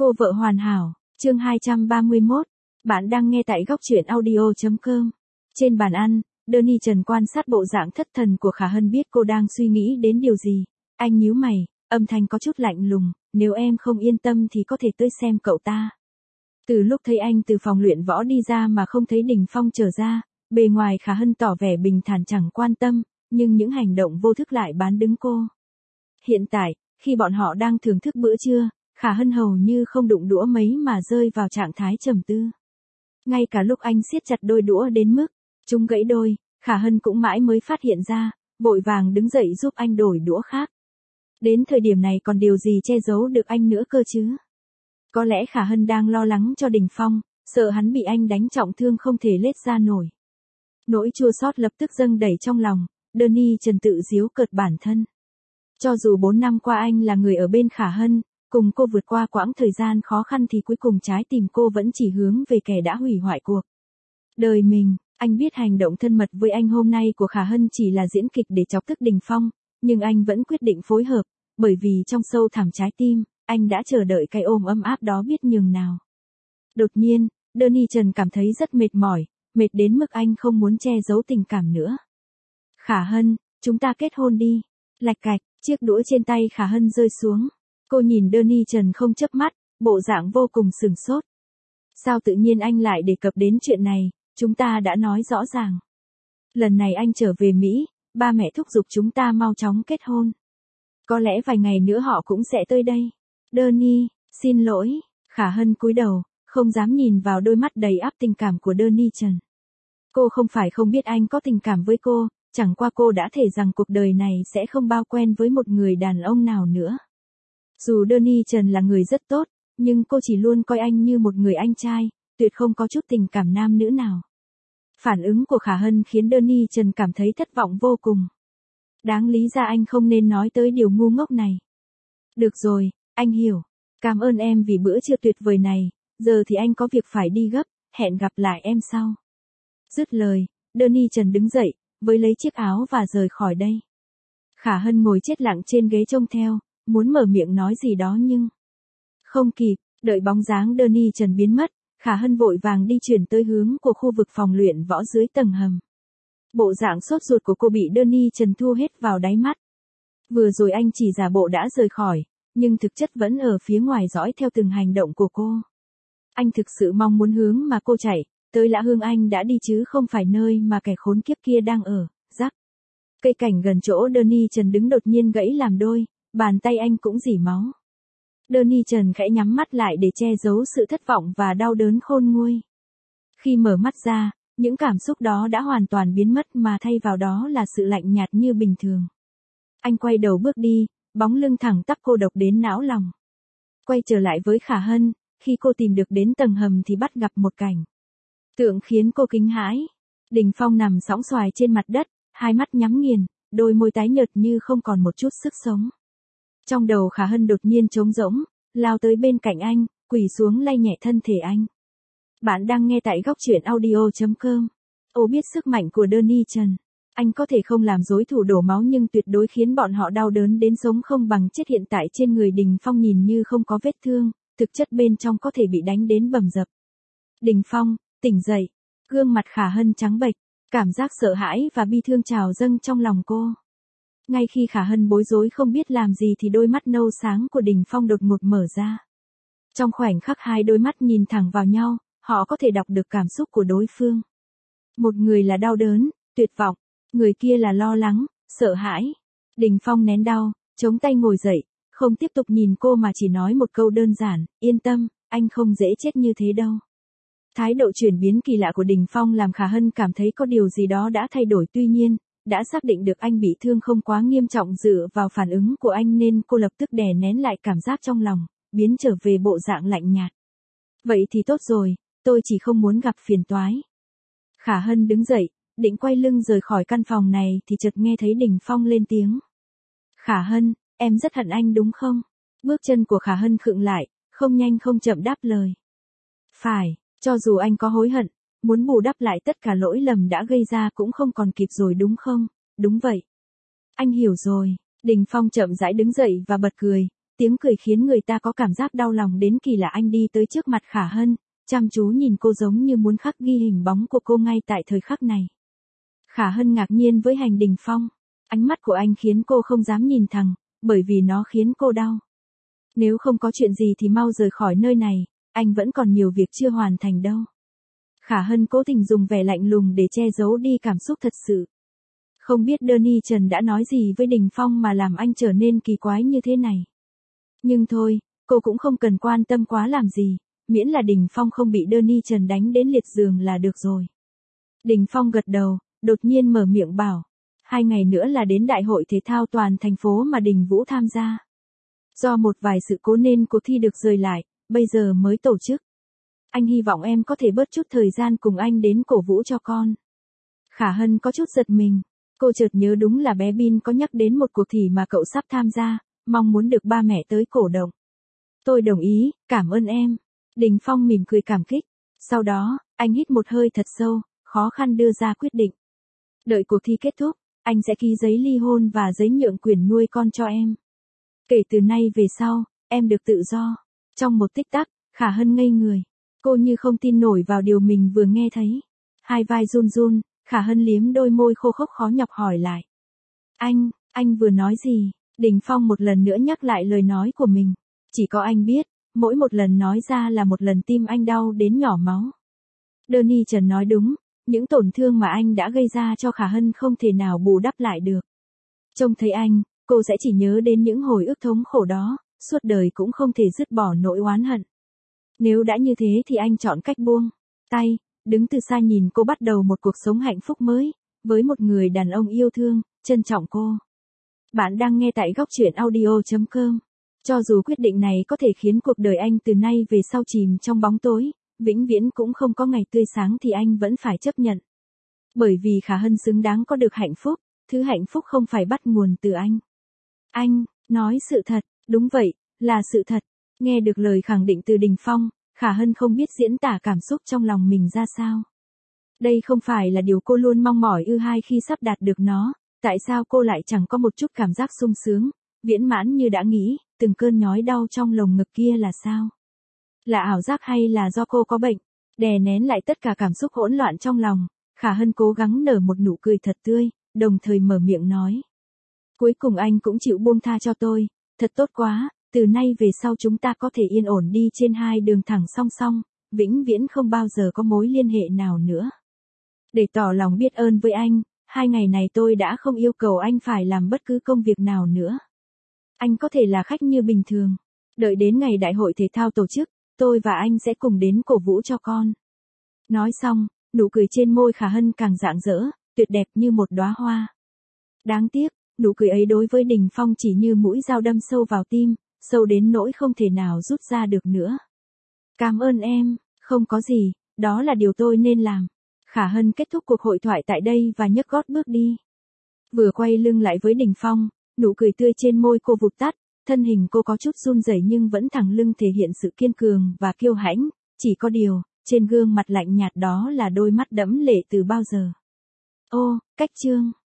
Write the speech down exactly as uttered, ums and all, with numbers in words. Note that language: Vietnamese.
Cô vợ hoàn hảo, chương hai trăm ba mươi mốt. Bạn đang nghe tại góc truyện audio chấm com. Trên bàn ăn, Danny Trần quan sát bộ dạng thất thần của Khả Hân, biết cô đang suy nghĩ đến điều gì. Anh nhíu mày, âm thanh có chút lạnh lùng, nếu em không yên tâm thì có thể tới xem cậu ta. Từ lúc thấy anh từ phòng luyện võ đi ra mà không thấy Đình Phong trở ra, bề ngoài Khả Hân tỏ vẻ bình thản chẳng quan tâm, nhưng những hành động vô thức lại bán đứng cô. Hiện tại, khi bọn họ đang thưởng thức bữa trưa, Khả Hân hầu như không đụng đũa mấy mà rơi vào trạng thái trầm tư. Ngay cả lúc anh siết chặt đôi đũa đến mức chúng gãy đôi, Khả Hân cũng mãi mới phát hiện ra, vội vàng đứng dậy giúp anh đổi đũa khác. Đến thời điểm này còn điều gì che giấu được anh nữa cơ chứ? Có lẽ Khả Hân đang lo lắng cho Đình Phong, sợ hắn bị anh đánh trọng thương không thể lết ra nổi. Nỗi chua xót lập tức dâng đầy trong lòng, Danny Trần tự giễu cợt bản thân. Cho dù bốn năm qua anh là người ở bên Khả Hân, cùng cô vượt qua quãng thời gian khó khăn thì cuối cùng trái tim cô vẫn chỉ hướng về kẻ đã hủy hoại cuộc đời mình. Anh biết hành động thân mật với anh hôm nay của Khả Hân chỉ là diễn kịch để chọc tức Đình Phong, nhưng anh vẫn quyết định phối hợp, bởi vì trong sâu thẳm trái tim, anh đã chờ đợi cái ôm ấm áp đó biết nhường nào. Đột nhiên, Danny Trần cảm thấy rất mệt mỏi, mệt đến mức anh không muốn che giấu tình cảm nữa. Khả Hân, chúng ta kết hôn đi. Lạch cạch, chiếc đũa trên tay Khả Hân rơi xuống. Cô nhìn Danny Trần không chớp mắt, bộ dạng vô cùng sửng sốt. Sao tự nhiên anh lại đề cập đến chuyện này, chúng ta đã nói rõ ràng. Lần này anh trở về Mỹ, ba mẹ thúc giục chúng ta mau chóng kết hôn. Có lẽ vài ngày nữa họ cũng sẽ tới đây. Danny, xin lỗi. Khả Hân cúi đầu, không dám nhìn vào đôi mắt đầy áp tình cảm của Danny Trần. Cô không phải không biết anh có tình cảm với cô, chẳng qua cô đã thề rằng cuộc đời này sẽ không bao quen với một người đàn ông nào nữa. Dù Danny Trần là người rất tốt, nhưng cô chỉ luôn coi anh như một người anh trai, tuyệt không có chút tình cảm nam nữ nào. Phản ứng của Khả Hân khiến Danny Trần cảm thấy thất vọng vô cùng. Đáng lý ra anh không nên nói tới điều ngu ngốc này. Được rồi, anh hiểu. Cảm ơn em vì bữa trưa tuyệt vời này, giờ thì anh có việc phải đi gấp, hẹn gặp lại em sau. Dứt lời, Danny Trần đứng dậy, với lấy chiếc áo và rời khỏi đây. Khả Hân ngồi chết lặng trên ghế trông theo, muốn mở miệng nói gì đó nhưng không kịp, đợi bóng dáng Danny Trần biến mất, Khả Hân vội vàng đi chuyển tới hướng của khu vực phòng luyện võ dưới tầng hầm. Bộ dạng sốt ruột của cô bị Danny Trần thu hết vào đáy mắt. Vừa rồi anh chỉ giả bộ đã rời khỏi, nhưng thực chất vẫn ở phía ngoài dõi theo từng hành động của cô. Anh thực sự mong muốn hướng mà cô chạy, tới Lã Hương Anh đã đi chứ không phải nơi mà kẻ khốn kiếp kia đang ở. Rắc. Cây cảnh gần chỗ Danny Trần đứng đột nhiên gãy làm đôi, bàn tay anh cũng rỉ máu. Danny Trần khẽ nhắm mắt lại để che giấu sự thất vọng và đau đớn khôn nguôi. Khi mở mắt ra, những cảm xúc đó đã hoàn toàn biến mất mà thay vào đó là sự lạnh nhạt như bình thường. Anh quay đầu bước đi, bóng lưng thẳng tắp cô độc đến não lòng. Quay trở lại với Khả Hân, khi cô tìm được đến tầng hầm thì bắt gặp một cảnh tượng khiến cô kinh hãi. Đình Phong nằm sõng xoài trên mặt đất, hai mắt nhắm nghiền, đôi môi tái nhợt như không còn một chút sức sống. Trong đầu Khả Hân đột nhiên trống rỗng, lao tới bên cạnh anh, quỳ xuống lay nhẹ thân thể anh. Bạn đang nghe tại góc truyện audio chấm com. Ô biết sức mạnh của Danny Trần. Anh có thể không làm đối thủ đổ máu nhưng tuyệt đối khiến bọn họ đau đớn đến sống không bằng chết. Hiện tại trên người Đình Phong nhìn như không có vết thương, thực chất bên trong có thể bị đánh đến bầm dập. Đình Phong, tỉnh dậy. Gương mặt Khả Hân trắng bệch, cảm giác sợ hãi và bi thương trào dâng trong lòng cô. Ngay khi Khả Hân bối rối không biết làm gì thì đôi mắt nâu sáng của Đình Phong đột ngột mở ra. Trong khoảnh khắc hai đôi mắt nhìn thẳng vào nhau, họ có thể đọc được cảm xúc của đối phương. Một người là đau đớn, tuyệt vọng, người kia là lo lắng, sợ hãi. Đình Phong nén đau, chống tay ngồi dậy, không tiếp tục nhìn cô mà chỉ nói một câu đơn giản, yên tâm, anh không dễ chết như thế đâu. Thái độ chuyển biến kỳ lạ của Đình Phong làm Khả Hân cảm thấy có điều gì đó đã thay đổi, tuy nhiên, đã xác định được anh bị thương không quá nghiêm trọng dựa vào phản ứng của anh nên cô lập tức đè nén lại cảm giác trong lòng, biến trở về bộ dạng lạnh nhạt. Vậy thì tốt rồi, tôi chỉ không muốn gặp phiền toái. Khả Hân đứng dậy, định quay lưng rời khỏi căn phòng này thì chợt nghe thấy Đình Phong lên tiếng. Khả Hân, em rất hận anh đúng không? Bước chân của Khả Hân khựng lại, không nhanh không chậm đáp lời. Phải, cho dù anh có hối hận, muốn bù đắp lại tất cả lỗi lầm đã gây ra cũng không còn kịp rồi đúng không? Đúng vậy. Anh hiểu rồi. Đình Phong chậm rãi đứng dậy và bật cười, tiếng cười khiến người ta có cảm giác đau lòng đến kỳ lạ. Anh đi tới trước mặt Khả Hân, chăm chú nhìn cô giống như muốn khắc ghi hình bóng của cô ngay tại thời khắc này. Khả Hân ngạc nhiên với hành Đình Phong. Ánh mắt của anh khiến cô không dám nhìn thẳng, bởi vì nó khiến cô đau. Nếu không có chuyện gì thì mau rời khỏi nơi này, anh vẫn còn nhiều việc chưa hoàn thành đâu. Khả Hân cố tình dùng vẻ lạnh lùng để che giấu đi cảm xúc thật sự. Không biết Danny Trần đã nói gì với Đình Phong mà làm anh trở nên kỳ quái như thế này. Nhưng thôi, cô cũng không cần quan tâm quá làm gì, miễn là Đình Phong không bị Danny Trần đánh đến liệt giường là được rồi. Đình Phong gật đầu, đột nhiên mở miệng bảo. Hai ngày nữa là đến đại hội thể thao toàn thành phố mà Đình Vũ tham gia. Do một vài sự cố nên cuộc thi được rời lại, bây giờ mới tổ chức. Anh hy vọng em có thể bớt chút thời gian cùng anh đến cổ vũ cho con. Khả Hân có chút giật mình. Cô chợt nhớ đúng là bé Bin có nhắc đến một cuộc thi mà cậu sắp tham gia, mong muốn được ba mẹ tới cổ động. Tôi đồng ý, cảm ơn em. Đình Phong mỉm cười cảm kích. Sau đó, anh hít một hơi thật sâu, khó khăn đưa ra quyết định. Đợi cuộc thi kết thúc, anh sẽ ký giấy ly hôn và giấy nhượng quyền nuôi con cho em. Kể từ nay về sau, em được tự do. Trong một tích tắc, Khả Hân ngây người. Cô như không tin nổi vào điều mình vừa nghe thấy. Hai vai run run, Khả Hân liếm đôi môi khô khốc khó nhọc hỏi lại. Anh, anh vừa nói gì? Đình Phong một lần nữa nhắc lại lời nói của mình. Chỉ có anh biết, mỗi một lần nói ra là một lần tim anh đau đến nhỏ máu. Danny Trần nói đúng, những tổn thương mà anh đã gây ra cho Khả Hân không thể nào bù đắp lại được. Trông thấy anh, cô sẽ chỉ nhớ đến những hồi ức thống khổ đó, suốt đời cũng không thể dứt bỏ nỗi oán hận. Nếu đã như thế thì anh chọn cách buông tay, đứng từ xa nhìn cô bắt đầu một cuộc sống hạnh phúc mới, với một người đàn ông yêu thương, trân trọng cô. Bạn đang nghe tại góc truyện audio chấm com. Cho dù quyết định này có thể khiến cuộc đời anh từ nay về sau chìm trong bóng tối, vĩnh viễn cũng không có ngày tươi sáng thì anh vẫn phải chấp nhận. Bởi vì Khả Hân xứng đáng có được hạnh phúc, thứ hạnh phúc không phải bắt nguồn từ anh. Anh, nói sự thật, đúng vậy, là sự thật. Nghe được lời khẳng định từ Đình Phong, Khả Hân không biết diễn tả cảm xúc trong lòng mình ra sao. Đây không phải là điều cô luôn mong mỏi ư? Hay khi sắp đạt được nó, tại sao cô lại chẳng có một chút cảm giác sung sướng, viễn mãn như đã nghĩ, từng cơn nhói đau trong lồng ngực kia là sao? Là ảo giác hay là do cô có bệnh? Đè nén lại tất cả cảm xúc hỗn loạn trong lòng, Khả Hân cố gắng nở một nụ cười thật tươi, đồng thời mở miệng nói. Cuối cùng anh cũng chịu buông tha cho tôi, thật tốt quá, từ nay về sau chúng ta có thể yên ổn đi trên hai đường thẳng song song, vĩnh viễn không bao giờ có mối liên hệ nào nữa. Để tỏ lòng biết ơn với anh, hai ngày này tôi đã không yêu cầu anh phải làm bất cứ công việc nào nữa. Anh có thể là khách như bình thường. Đợi đến ngày đại hội thể thao tổ chức, tôi và anh sẽ cùng đến cổ vũ cho con. Nói xong, nụ cười trên môi Khả Hân càng rạng rỡ, tuyệt đẹp như một đóa hoa. Đáng tiếc, nụ cười ấy đối với Đình Phong chỉ như mũi dao đâm sâu vào tim, sâu đến nỗi không thể nào rút ra được nữa. Cảm ơn em, không có gì, đó là điều tôi nên làm. Khả Hân kết thúc cuộc hội thoại tại đây và nhấc gót bước đi. Vừa quay lưng lại với Đình Phong, nụ cười tươi trên môi cô vụt tắt, thân hình cô có chút run rẩy nhưng vẫn thẳng lưng thể hiện sự kiên cường và kiêu hãnh, chỉ có điều, trên gương mặt lạnh nhạt đó là đôi mắt đẫm lệ từ bao giờ. Ô, cách chương.